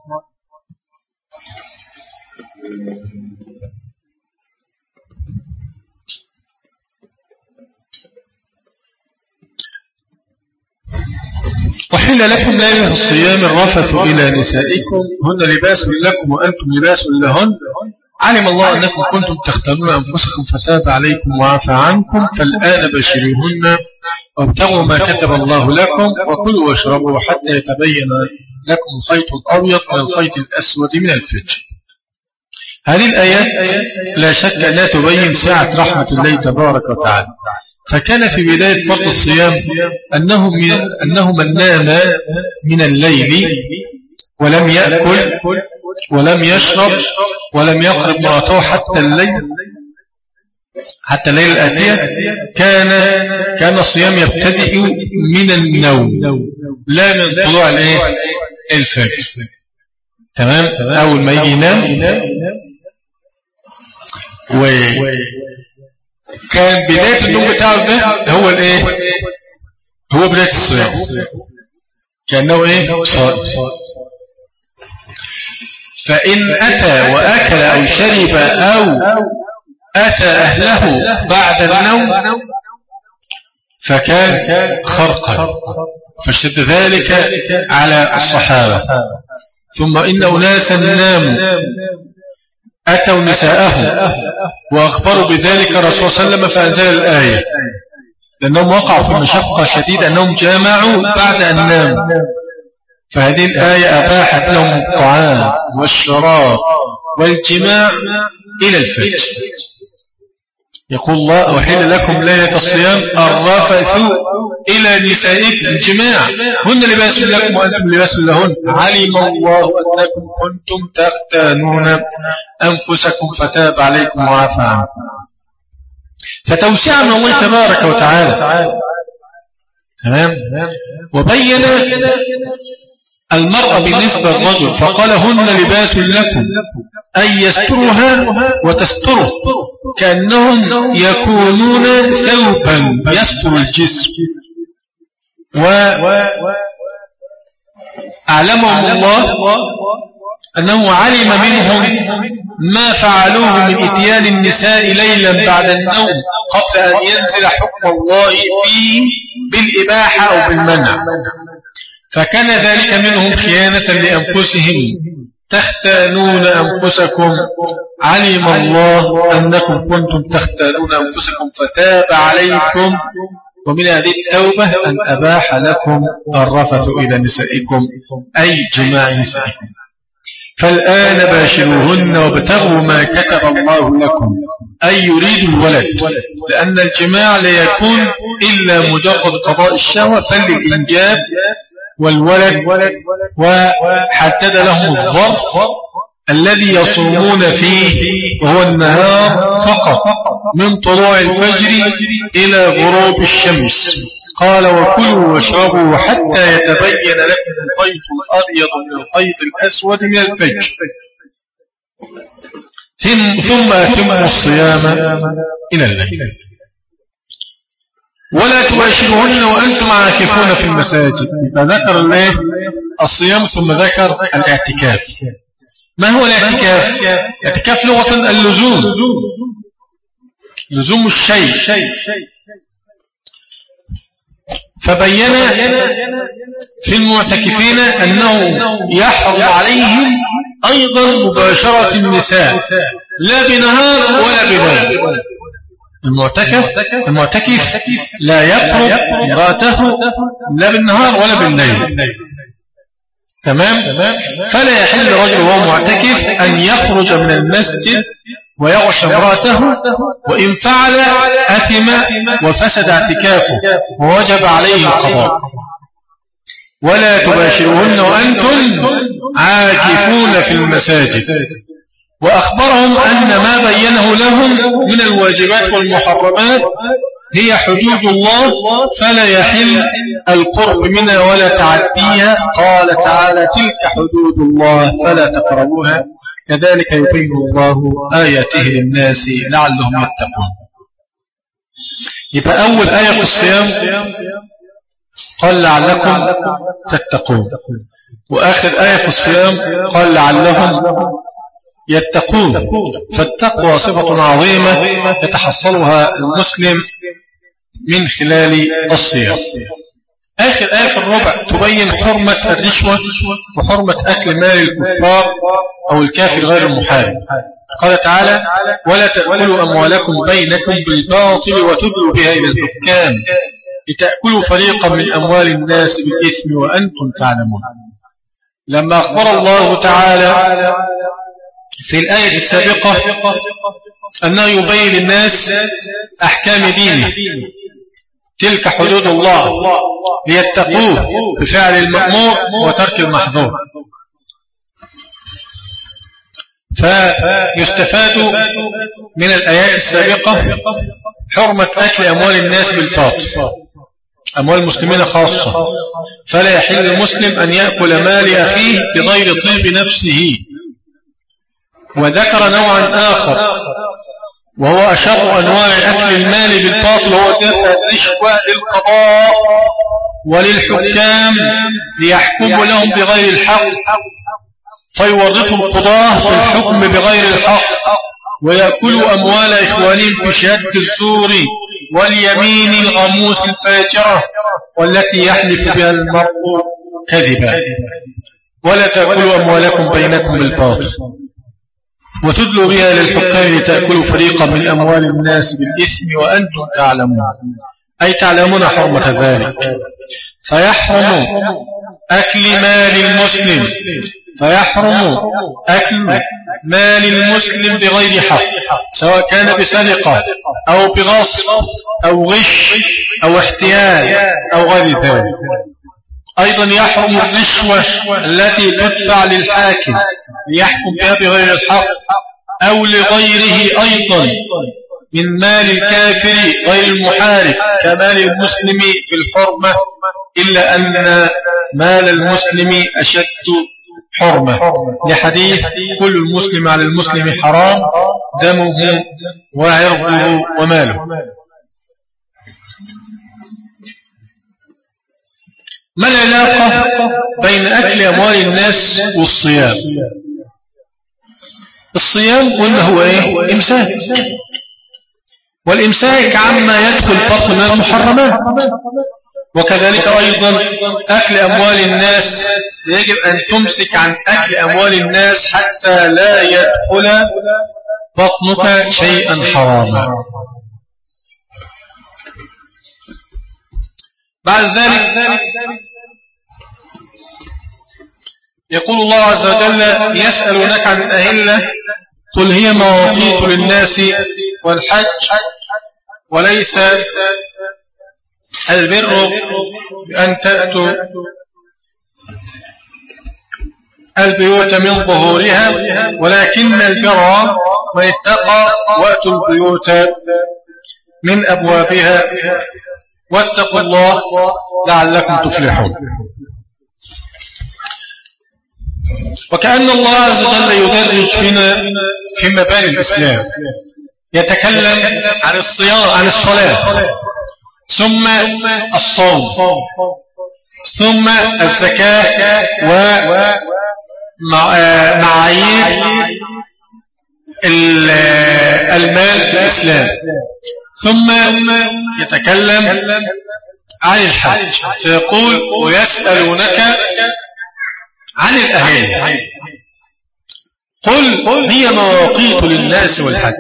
وحل لكم ليلة الصيام الرفث إلى نسائكم هن لباس لكم وأنتم لباس لهن، علم الله أنكم كنتم تختارون أنفسكم فتاب عليكم وعفى عنكم، فالآن بشروهن وابتغوا ما كتب الله لكم وكلوا واشربوا حتى يتبين لكم الخيط الأبيض من الخيط الأسود من الفجر. هذه الآيات لا شك أنها تبين سعة رحمة الله تبارك وتعالى. فكان في بداية فرض الصيام أنه من نام من الليل ولم يأكل ولم يشرب ولم يقرب امرأته حتى الليل الآتية كان الصيام يبتدئ من النوم لا من طلوع الفجر. تمام. أول ما يجي ينام كان بداية النوم بتاعه ده هو هو بداية الصيام، كأنه صائم. فإن أتى وأكل أو شرب أو أتى أهله بعد النوم فكان خرقا، فاشتد ذلك على الصحابة. ثم إن أناسا ناموا أتوا نساءهم وأخبروا بذلك الرسول صلى الله عليه وسلم فأنزل الآية، لأنهم وقعوا في مشقة شديدة أنهم جامعوا بعد أن ناموا، فهذه الآية أباحت لهم الطعام والشراب والجماع إلى الفجر. يقول الله أحل لكم ليلة الصيام الرفث إلى نسائكم، الجماع، هن لباس لكم وأنتم لباس لهن، علم الله أنكم كنتم تختانون أنفسكم فتاب عليكم وعفى عنكم. فتوسع من الله تبارك وتعالى. تمام. وبين المرأة بالنسبة للرجل فقال هن لباس لكم، أي يسترها وتستره، كأنهم يكونون ثوبا يستر الجسم. وأعلمهم الله أنه علم منهم ما فعلوه من إتيان النساء ليلا بعد النوم قبل أن ينزل حكم الله فيه بالإباحة أو بالمنع، فكان ذلك منهم خيانة لأنفسهم، تختانون أنفسكم، علم الله أنكم كنتم تختانون أنفسكم فتاب عليكم، ومن هذه التوبة أن أباح لكم الرفث إلى نسائكم أي جماع نسائكم. فالآن باشروهن وابتغوا ما كتب الله لكم، أي يريد الولد، لأن الجماع لا يكون إلا مجرد قضاء الشهوة بل للإنجاب والولد، وحدد لهم الظرف الذي يصومون فيه وهو النهار فقط من طلوع الفجر إلى غروب الشمس. قال وكلوا واشربوا حتى يتبين لكم الخيط الأبيض من الخيط الأسود من الفجر ثم أتموا الصيام إلى الليل ولا تباشروهن وأنتم عاكفون في المساجد. فذكر الصيام ثم ذكر الاعتكاف. ما هو الاعتكاف؟ الاعتكاف لغة اللزوم، لزوم الشيء. فبين في المعتكفين أنه يحرم عليهم أيضا مباشرة النساء لا بنهار ولا بليل. المعتكف لا يقرب امرأته لا بالنهار ولا بالليل. تمام. فلا يحل رجل وهو معتكف أن يخرج من المسجد ويغش امرأته، وإن فعل أثم وفسد اعتكافه ووجب عليه القضاء. ولا تباشروهن وأنتم عاكفون في المساجد، وأخبرهم أن ما بينه لهم من الواجبات والمحرمات هي حدود الله، فلا يحل القرب منها ولا تعديها. قال تعالى: تلك حدود الله فلا تقربوها، كذلك يبين الله آياته للناس لعلهم يتقون. يبقى أول آية في الصيام قال لعلكم تتقون، وآخر آية في الصيام قال لعلهم يتقون. فالتقوى صفة عظيمة يتحصلها المسلم من خلال الصيام. آخر آية في الربع تبين حرمة الرشوة وحرمة أكل مال الكفار أو الكافر غير المحارب. قال تعالى: ولا تأكلوا أموالكم بينكم بالباطل وتدلوا بها إلى الحكام لتأكلوا فريقا من أموال الناس بالإثم وأنتم تعلمون. لما أخبر الله تعالى في الآية السابقة أنه يبين للناس أحكام دينه، تلك حدود الله ليتقوه بفعل المأمور وترك المحظور، فيستفاد من الآيات السابقة حرمة أكل أموال الناس بالباطل، أموال المسلمين خاصة، فلا يحل المسلم أن يأكل مال أخيه بغير طيب نفسه. وذكر نوعا آخر وهو أشر أنواع أكل المال بالباطل، وهو دفع الرشوة للقضاء وللحكام ليحكموا لهم بغير الحق، فيورطوا القضاة في الحكم بغير الحق ويأكلوا أموال إخوانهم في شهادة الزور واليمين الغموس الفاجرة والتي يحلف بها المرء كذبا. ولا تأكلوا أموالكم بينكم بالباطل وتدلوا بها للحكام لتأكلوا فريقا من أموال الناس بالإثم وأنتم تعلمون، أي تعلمون حرمة ذلك. فيحرم أكل مال المسلم، فيحرم أكل مال المسلم بغير حق، سواء كان بسرقة أو بغصب أو غش أو احتيال أو غير ذلك. أيضا يحرم الرشوة التي تدفع للحاكم ليحكم بها بغير الحق أو لغيره أيضا من مال الكافر غير المحارب كمال المسلم في الحرمة، إلا أن مال المسلم أشد حرمة، لحديث: كل المسلم على المسلم حرام دمه وعرضه وماله. ما العلاقة بين أكل أموال الناس والصيام؟ الصيام قلنا هو إيه؟ إمساك، والإمساك عما يدخل بطن من المحرمات. وكذلك أيضا أكل أموال الناس يجب أن تمسك عن أكل أموال الناس حتى لا يدخل بطنك شيئا حراما. بعد ذلك يقول الله عز وجل: يسألونك عن الأهلة قل هي مواقيت للناس والحج وليس البر بأن تأتوا البيوت من ظهورها ولكن البر من اتقى وأتوا البيوت من أبوابها واتقوا الله لعلكم تفلحون. وكأن الله عز وجل يدرج بنا في مباني الإسلام، يتكلم عن الصيام، عن الصلاة، ثم الصوم، ثم الزكاة ومعايير المال في الإسلام، ثم يتكلم عن الحج فيقول: ويسألونك عن الأهالي قل هي مواقيت للناس والحج.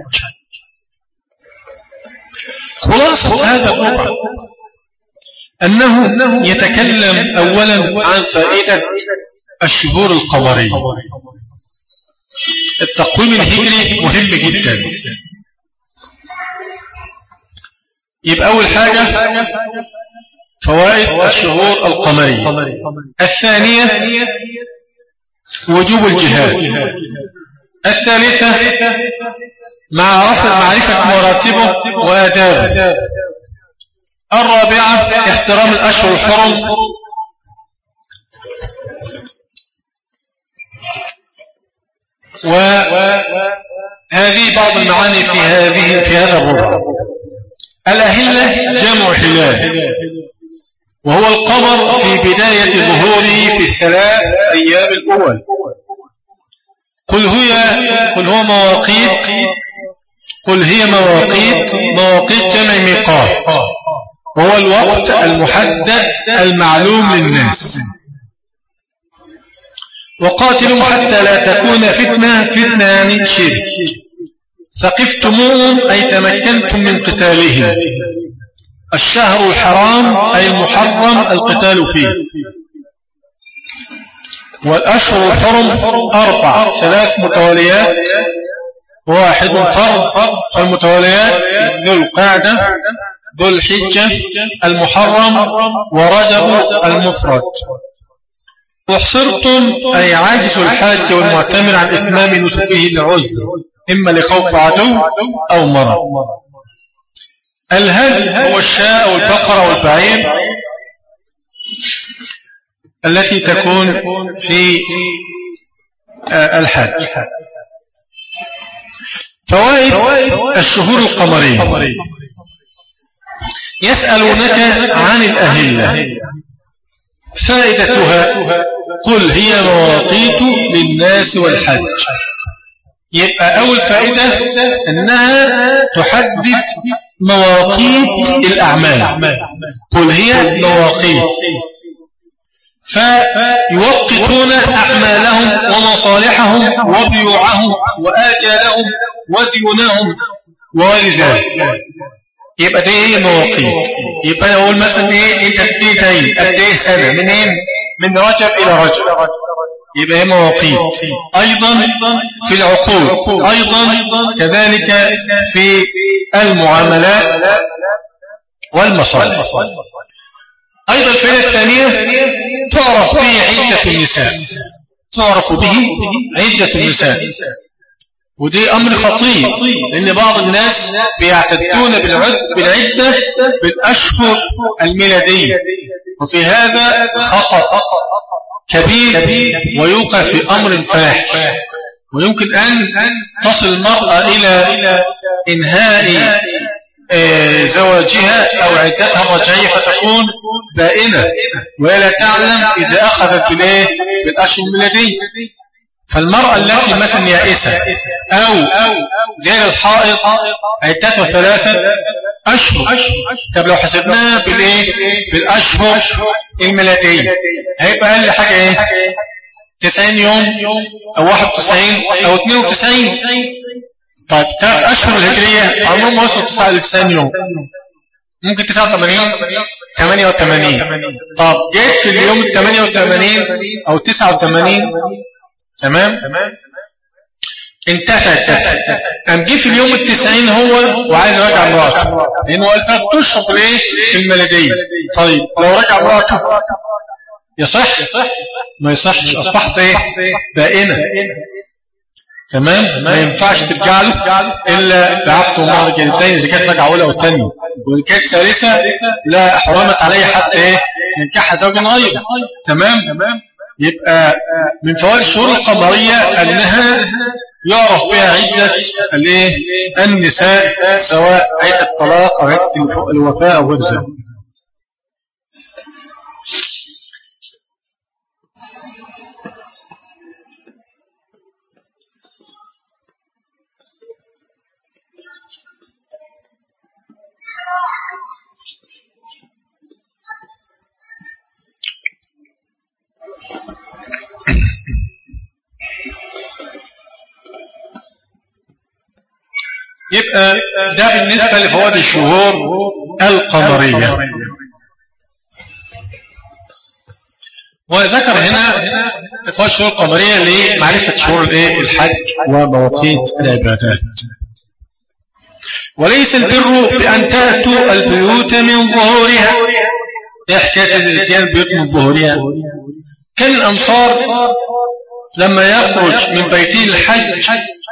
خلاصة هذا الربع أنه يتكلم أولا عن فائدة الشهور القمرية. التقويم الهجري مهم جدا. يبقى أول حاجة فوائد الشهور القمرية. الثانية وجوب الجهاد. الثالثة معرفة مراتبه وآدابه. الرابعة احترام الأشهر الحرم. وهذه بعض المعاني في هذا الربع. الأهلة جمع هلال، وهو القمر في بداية ظهوره في الثلاث أيام الأول. قل هي مواقيت جمع ميقات، وهو الوقت المحدد المعلوم للناس. وقاتلوا حتى لا تكون فتنة يعني شرك. ثقفتموهم أي تمكنتم من قتالهم. الشهر الحرام أي المحرم القتال فيه. والأشهر الحرم 4، 3 متواليات و1 فرض. فالمتواليات ذو القعدة، ذو الحجة، المحرم، ورجب المفرد. احصرتم أي عاجز الحاج والمعتمر عن إتمام نسكه لعذر، إما لخوف عدو أو مرض. الهدي هو الشاء والبقرة والبعير التي تكون في الحج. فوائد الشهور القمرية. يسألونك عن الأهلة. فائدتها قل هي مواقيت للناس والحج. يبقى أول فائدة أنها تحدد مواقيت الأعمال. قل هي مواقيت، فيوقتون أعمالهم ومصالحهم وبيوعهم وآجالهم وديونهم وغير. يبقى دي ايه مواقيت. يبقى اقول مثلا ايه انت تدي دين قد ايه سنه، منين؟ من رجب الى رجب. يبقى ايه مواقيت. ايضا في العقود، ايضا كذلك في المعاملات والمصالح. ايضا الفائده الثانيه تعرف به عده النساء. تعرف به عده النساء، ودي أمر خطير، لأن بعض الناس بيعتدون بالعدة بالأشهر الميلادية، وفي هذا خطأ كبير ويوقع في أمر فاحش. ويمكن أن تصل المرأة إلى إنهاء زواجها أو عدتها الرجعية فتكون بائنة، وهي لا تعلم إذا أخذت بالأشهر الميلادية. فالمرأة التي مثلا يائسة أو غير الحائض عدتها 3 أشهر. طب لو حسبناها بالأشهر الميلادية هيبقى أقل حاجة 90 يوم أو 91 أو 92. طيب 3 أشهر الهجرية عمرهم وصلوا 90 يوم، ممكن 89 88. طب جيت في اليوم 88 أو 89 تمام انتهت. قام جه في اليوم 90 هو وعايز يراجع مراته، لانه قال 3 اشهر في الميلاديه. طيب لو رجع مراته يصح؟ ما يصحش، اصبحت بائنه. تمام، ما ينفعش ترجع له الا بعقد ومهر جلدتين اذا كانت رجعه اولى والثانيه، وان كانت ثالثه لا حرمت عليه حتى ينكح زوجا غيره. تمام. يبقى من فوائد الشهور القمرية أنها يعرف بها عدة النساء، سواء عدة الطلاق أو عدة الوفاة أو غير ذلك. يبقى ده بالنسبة لفوائد الشهور القمرية. وذكر هنا فوائد الشهور القمرية لمعرفة شهور الحج ومواقيت العبادات. وليس البر بأن تأتوا البيوت من ظهورها. ايه حكاية الاتيان البيوت من ظهورها؟ كان الأنصار لما يخرج من بيته الحج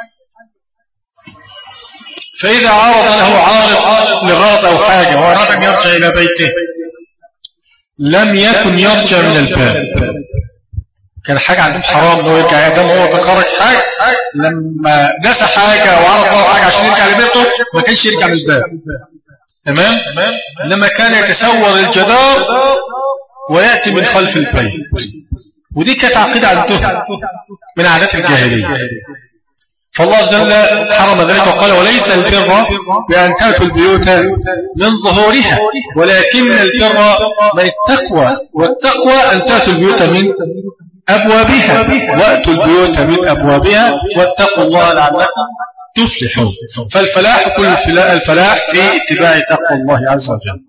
فإذا عرض له عارض لغرض أو حاجة وأراد أن يرجع إلى بيته لم يكن يرجع من الباب. كان حاجة عندهم حرام لو يرجع يدم هو تخرج حاجة، لما نسى حاجة وعرض له حاجة عشان يرجع لبيته ما كانش يرجع من الباب. تمام؟ لما كان يتسور الجدار ويأتي من خلف البيت، ودي كانت عقيدة عندهم من عادات الجاهلية. فالله عز وجل حرم ذلك وقال وليس البر بأن تأتوا البيوت من ظهورها ولكن البر من التقوى، والتقوى أن تأتوا البيوت من أبوابها، وأتوا البيوت من أبوابها واتقوا الله لعلكم تفلحون. فالفلاح كل الفلاح في اتباع تقوى الله عز وجل.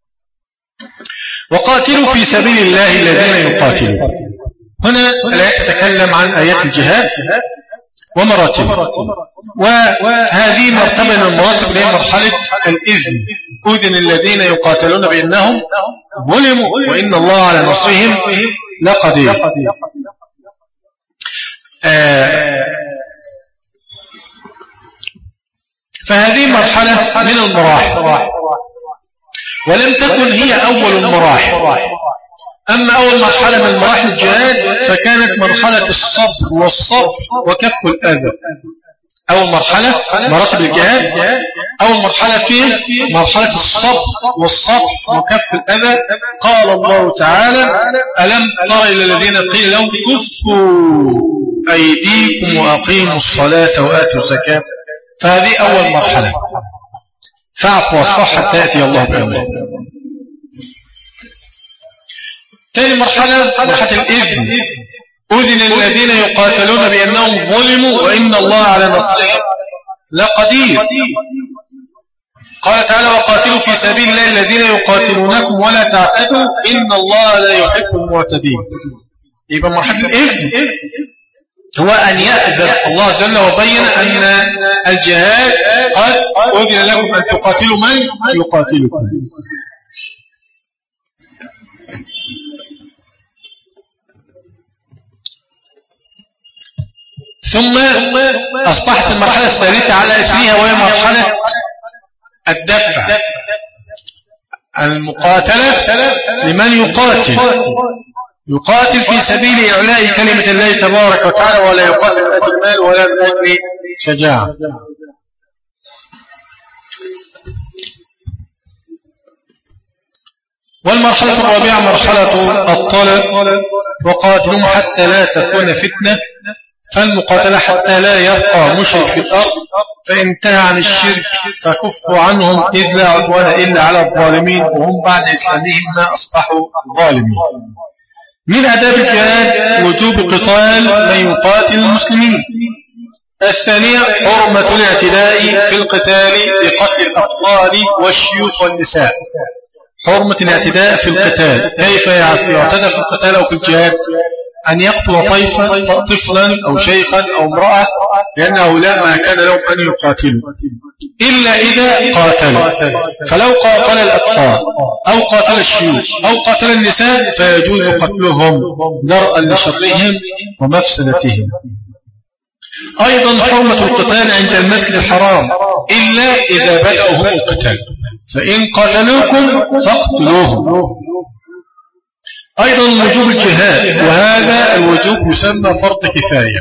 وقاتلوا في سبيل الله الذين يقاتلون. هنا الآيات تتكلم عن آيات الجهاد ومراتب، وهذه مرتبة من المراتب اللي هي مرحلة الإذن. أذن الذين يقاتلون بأنهم ظلموا وإن الله على نصرهم لقدير. فهذه مرحلة من المراحل، ولم تكن هي أول المراحل. أما أول مرحلة من مراحل الجهاد فكانت مرحلة الصبر والصف وكف الأذى. أول مرحلة مراتب الجهاد، أول مرحلة فيه مرحلة الصبر والصف وكف الأذى. قال الله تعالى ألم تر إلى الذين قيل لهم كفوا أيديكم وأقيموا الصلاة وآتوا الزكاة. فهذه أول مرحلة، فاعفوا واصفحوا حتى يأتي الله بأمره. ثاني مرحلة مرحلة الإذن. أذن الذين يقاتلون بأنهم ظلموا وإن الله على نصرهم لقدير. قال تعالى وقاتلوا في سبيل الله الذين يقاتلونكم ولا تعتدوا إن الله لا يحب المعتدين. يبقى مرحلة الإذن هو أن يأذن الله عز وجل وبين أن الجهاد قد أذن لكم أن تقاتلوا من يقاتلكم. ثم أصبحت المرحلة الثالثة على إثرها وهي مرحلة الدفع، المقاتلة لمن يقاتل في سبيل إعلاء كلمة الله تبارك وتعالى، ولا يقاتل من أجل المال ولا من أجل شجاعة. والمرحلة الرابعة مرحلة الطلب، وقاتلهم حتى لا تكون فتنة. فالمقاتلة حتى لا يبقى مشرك في الأرض، فانتهى عن الشرك فكفوا عنهم إذ لا عدوان إلا على الظالمين وهم بعد إسلامهم ما أصبحوا ظالمين. من آداب الجهاد وجوب قتال من يقاتل المسلمين. الثانية حرمة الاعتداء في القتال بقتل الأطفال والشيوخ والنساء. حرمة الاعتداء في القتال، كيف يعتدى في القتال أو في الجهاد؟ أن يقتل طفلا أو شيخا أو امرأة، لأن هؤلاء ما كان لهم أن يقاتلوا إلا إذا قاتلوا. فلو قاتل الأطفال أو قاتل الشيوخ أو قاتل النساء فيجوز قتلهم درءا لشرهم ومفسدتهم. أيضا حرمة القتال عند المسجد الحرام إلا إذا بدأوا هم القتال، فإن قاتلوكم فاقتلوهم. أيضا وجوب الجهاد، وهذا الوجوب يسمى فرض كفاية.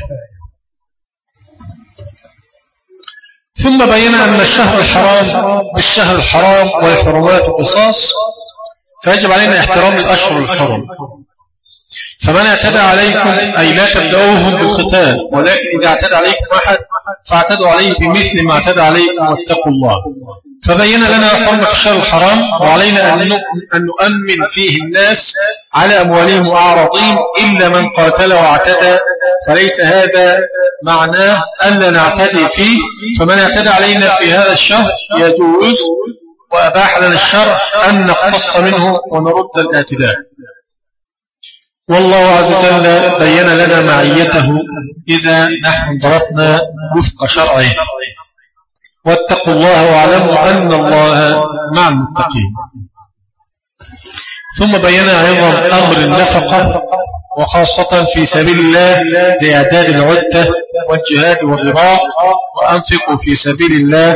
ثم بين أن الشهر الحرام بالشهر الحرام والحرمات قصاص، فيجب علينا احترام الأشهر الحرم. فمن اعتدى عليكم أي لا تبدأوهم بالقتال، ولكن إذا اعتدى عليكم أحد فاعتدوا عليه بمثل ما اعتدى عليكم واتقوا الله. فبين لنا حرمة الشهر الحرام، وعلينا أن نؤمن فيه الناس على أموالهم وأعراضهم إلا من قاتل واعتدى، فليس هذا معناه أن لا نعتدي فيه. فمن اعتدى علينا في هذا الشهر يجوز، وأباح لنا الشرع أن نقتص منه ونرد الاعتداء. والله عز وجل بين لنا معيته إذا نحن ضربنا وفق شرعه. واتقوا الله واعلموا أن الله مع المتقين. ثم بين أيضا أمر النفقة وخاصة في سبيل الله لإعداد العدة والجهاد والرباط، وأنفقوا في سبيل الله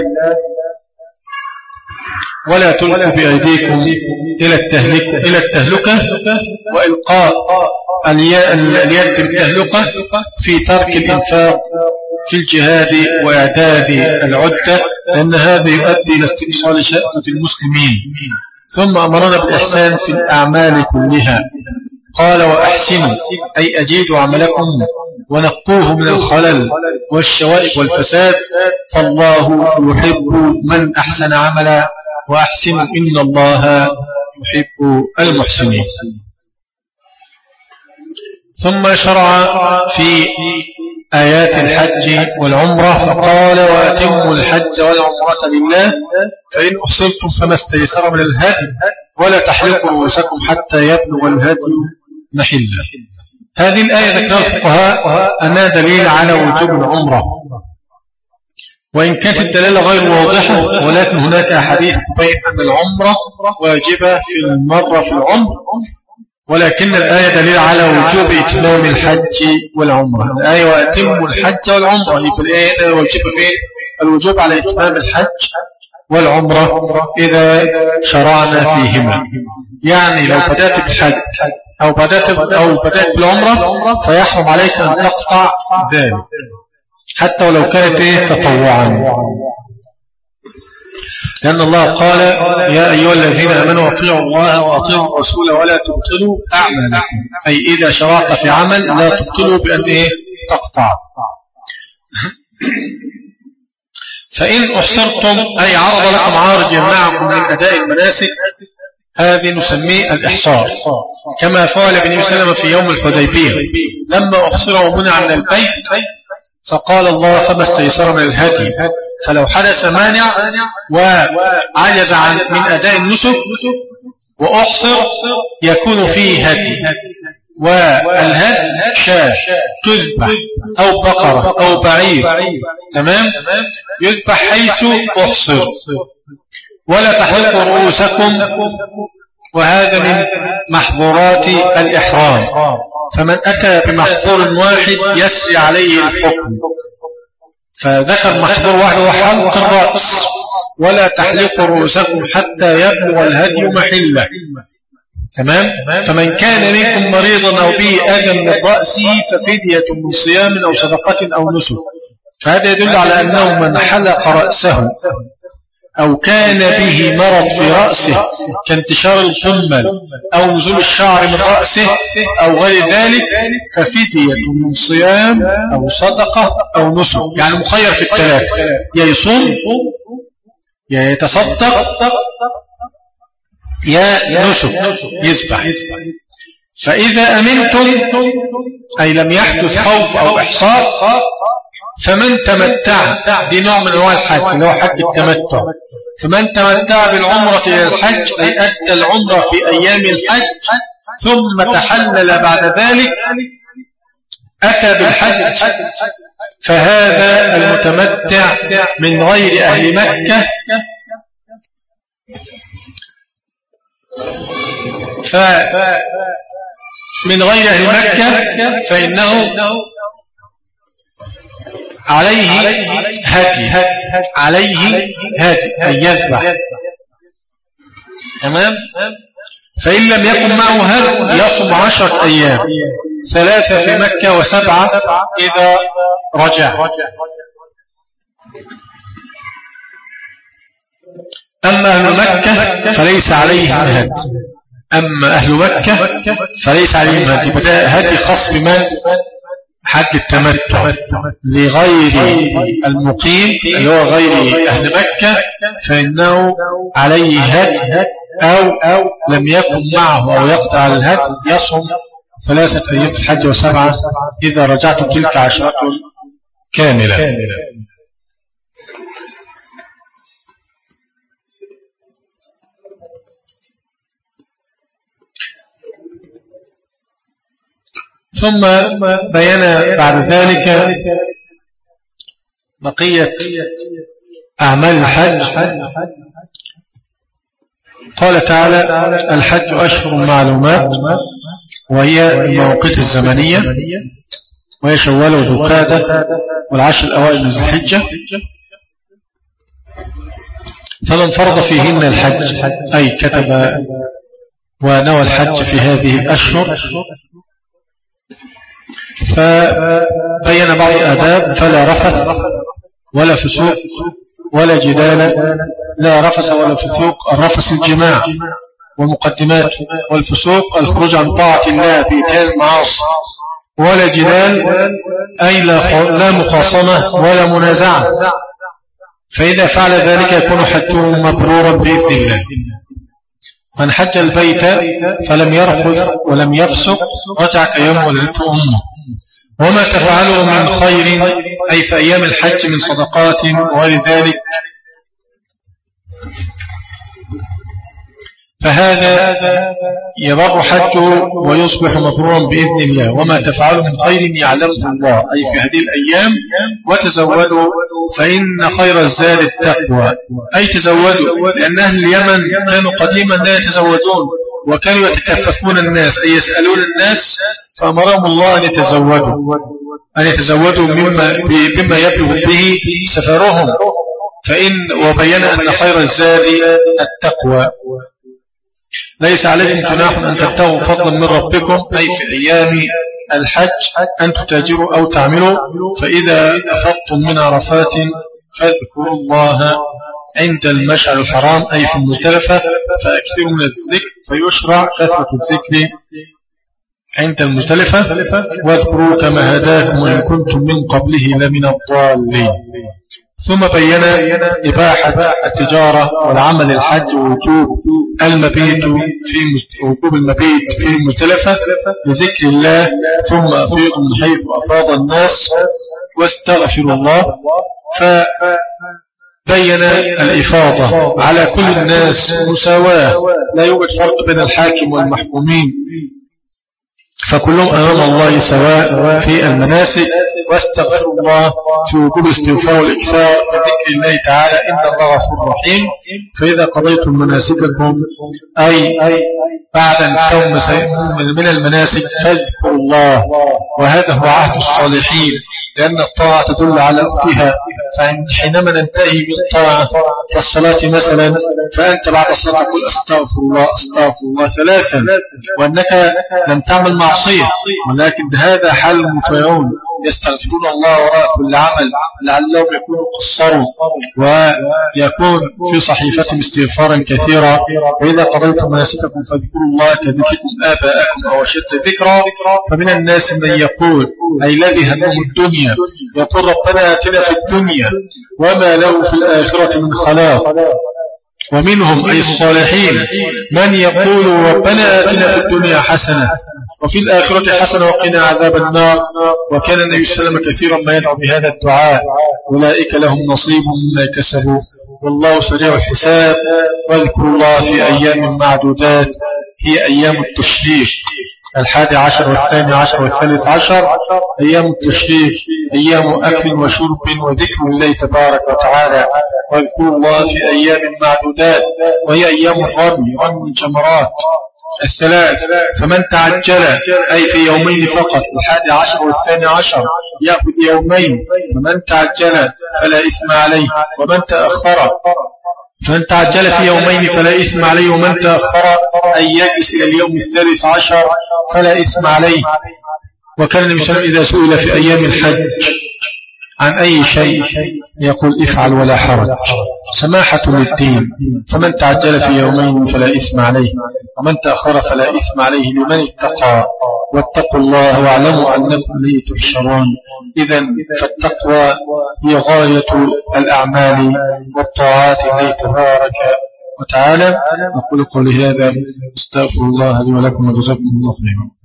ولا تلقوا بأيديكم إلى التهلكة، وإلقاء اليد بالتهلكة في ترك الإنفاق في الجهاد وإعداد العدة، لأن هذا يؤدي إلى استئصال شأفة المسلمين. ثم أمرنا بالإحسان في الأعمال كلها، قال وأحسنوا أي أجيدوا عملكم ونقوه من الخلل والشوائب والفساد، فالله يحب من أحسن عملا وأحسنوا إن الله يحب المحسنين. ثم شرع في آيات الحج والعمرة فقال وأتموا الحج والعمرة لله فإن أحصرتم فما استيسر من الهدي ولا تحلقوا رؤوسكم حتى يبلغ الهدي محله. هذه الآية ذكرها الفقهاء أنها دليل على وجوب العمرة، وإن كانت الدلالة غير واضحة، ولكن هناك أحاديث تبين أن العمرة واجبة في المرة في العمر، ولكن الآية دليل على وجوب إتمام الحج والعمرة. الآية وأتموا الحج والعمرة، يبقى الآية واجبة فين؟ الوجوب على إتمام الحج والعمرة إذا شرعنا فيهما. يعني لو بدأت بالحج أو بدأت بالعمرة فيحرم عليك أن تقطع ذلك حتى ولو كانت تطوعا، لأن الله قال يا أيها الذين آمنوا أطيعوا الله وأطيعوا الرسول ولا تبطلوا أعمالكم، أي إذا شرعت في عمل لا تبطلوا بأن تقطع. فإن أحصرتم أي عرض لكم عارض يمنعكم من أداء المناسك، هذه نسميه الإحصار، كما فعل ابن وسلم في يوم الحديبية لما أحصر ومنع من البيت فقال الله فما استيسر من الهدي، فلو حدث مانع وعجز من أداء النسك وأحصر يكون فيه هدي، والهدي شاة تذبح أو بقرة أو بعير، تمام، يذبح حيث أحصر. ولا تحلقوا رؤوسكم، وهذا من محظورات الإحرام، فمن أتى بمحظور واحد يسري عليه الحكم، فذكر محظور واحد هو حلق الرأس. ولا تحلقوا رؤوسكم حتى يبلغ الهدي محله، تمام. فمن كان منكم مريضا أو به أذى من رأسه ففدية من صيام أو صدقة أو نسك. فهذا يدل على أنه من حلق رأسه أو كان به مرض في رأسه كانتشار القمل أو نزول الشعر من رأسه أو غير ذلك ففدية من صيام أو صدقة أو نسك، يعني مخير في الثلاثة، يا يصوم يا يتصدق يا نسك يذبح. فإذا أمنتم أي لم يحدث خوف أو إحصار فمن تمتع، دي نوع من أنواع الحج اللي هو حج التمتع، فمن تمتع بالعمرة إلى الحج أي أدى العمرة في أيام الحج ثم تحلل بعد ذلك أتى بالحج، فهذا المتمتع من غير أهل مكة، فمن غير أهل مكة فإنه عليه هدي أن يذبح، تمام. فإن لم يكن معه هدي يصوم 10 أيام، 3 في مكة و7 إذا رجع. أما أهل مكة فليس عليهم هدي، أما أهل مكة فليس عليهم هدي، بدأ هدي خاص بمن حج التمتع لغير المقيم اللي هو غير أهل مكة، فإنه عليه هدي أو لم يكن معه أو يقطع الهدي يصوم 3 أيام في الحج و7 إذا رجعتم تلك 10 كاملة. ثم بيان بعد ذلك بقية أعمال الحج. قال تعالى الحج أشهر معلومات، وهي المواقيت الزمنية، وهي شوال وذو قعدة والعشر الأوائل من ذي الحجة. فمن فرض فيهن الحج أي كتب ونوى الحج في هذه الأشهر، فبين بعض الآداب: فلا رفث ولا فسوق ولا جدال. لا رفث ولا فسوق، الرفث الجماع ومقدماته، والفسوق الخروج عن طاعة الله بإتيان المعاصي، ولا جدال أي لا مخاصمة ولا منازعة، فإذا فعل ذلك يكون حجه مبرورا بإذن الله. من حج البيت فلم يرفث ولم يفسق رجع كيوم ولدته أمه. وما تفعله من خير أي في أيام الحج من صدقات وغير ذلك فهذا يبر حجه ويصبح مبرورا بإذن الله. وما تفعله من خير يعلمه الله أي في هذه الأيام. وتزودوا فإن خير الزاد التقوى أي تزودوا، لأن أهل اليمن كانوا قديما لا يتزودون وكانوا يتكففون الناس أي يسألون الناس، فأمرهم الله أن يتزودوا بما يبلغ به سفرهم. وبين أن خير الزاد التقوى. ليس عليكم جناح أن تبتغوا فضلا من ربكم أي في أيام الحج أن تتاجروا أو تعملوا، فإذا أفضتم من عرفات فاذكروا الله عند المشعر الحرام أي في المزدلفة، فأكثروا من الذكر، فيشرع كثرة الذكر عند المزدلفة. واذكروا كما هداكم وإن كنتم من قبله لمن الضالين. ثم بين إباحة التجارة والعمل الحج ووجوب المبيت في المزدلفة لذكر الله. ثم أفيضوا من حيث أفاض الناس واستغفروا الله. فبين الإفاضة على كل الناس مساواة، لا يوجد فرق بين الحاكم والمحكومين، فكلهم أمام الله سواء في المناسك. واستغفروا الله في وجوب الاستغفار والإكثار بذكر الله تعالى إن الله غفور رحيم. فإذا قضيتم مناسككم أي بعد أن من المناسك فاذكروا الله، وهذا هو عهد الصالحين، لأن الطاعة تدل على أختها. فحينما ننتهي من طاعة كالصلاة مثلا، فأنت بعد الصلاة تقول أستغفر الله أستغفر الله 3، وأنك لم تعمل معصية، ولكن هذا حال المطيعون يستغفرون الله وراء كل عمل لعلهم يكونوا قصروا ويكون في صحيفتهم استغفارا كثيرا. فإذا قضيتم مناسككم فاذكروا الله كذكركم آباءكم أو أشد ذكرا. فمن الناس من يقول أي الذي همه الدنيا يقول ربنا آتنا في الدنيا وما له في الآخرة من خلاق. ومنهم أي الصالحين من يقول ربنا آتنا في الدنيا حسنة وفي الآخرة حسنة وقنا عذاب النار. وكان النبي صلى الله عليه وسلم كثيرا ما يدعو بهذا الدعاء. أولئك لهم نصيب مما كسبوا والله سريع الحساب. واذكروا الله في أيام معدودات هي أيام التشريق 11 و12 و13. أيام التشريق أيام أكل وشرب وذكر الله تبارك وتعالى. واذكروا الله في أيام معدودات وهي أيام الرمي الجمرات 3. فمن تعجل أي في يومين فقط 11 و12 يأخذ يومين. فمن تعجل فلا إثم عليه ومن تأخر فمن تعجل في يومين فلا إثم عليه ومن تأخر أن يجلس إلى اليوم 13 فلا إثم عليه. وكان النبي صلى الله عليه وسلم إذا سئل في أيام الحج عن أي شيء يقول افعل ولا حرج سماحة للدين. فمن تعجل في يومين فلا إثم عليه ومن تأخر فلا إثم عليه لمن اتقى. واتقوا الله واعلموا أنكم إليه تحشرون. إذن فالتقوى هي غاية الأعمال والطاعات الله تبارك وتعالى. أقول قولي هذا استغفر الله لي ولكم وجزاكم الله خيرا.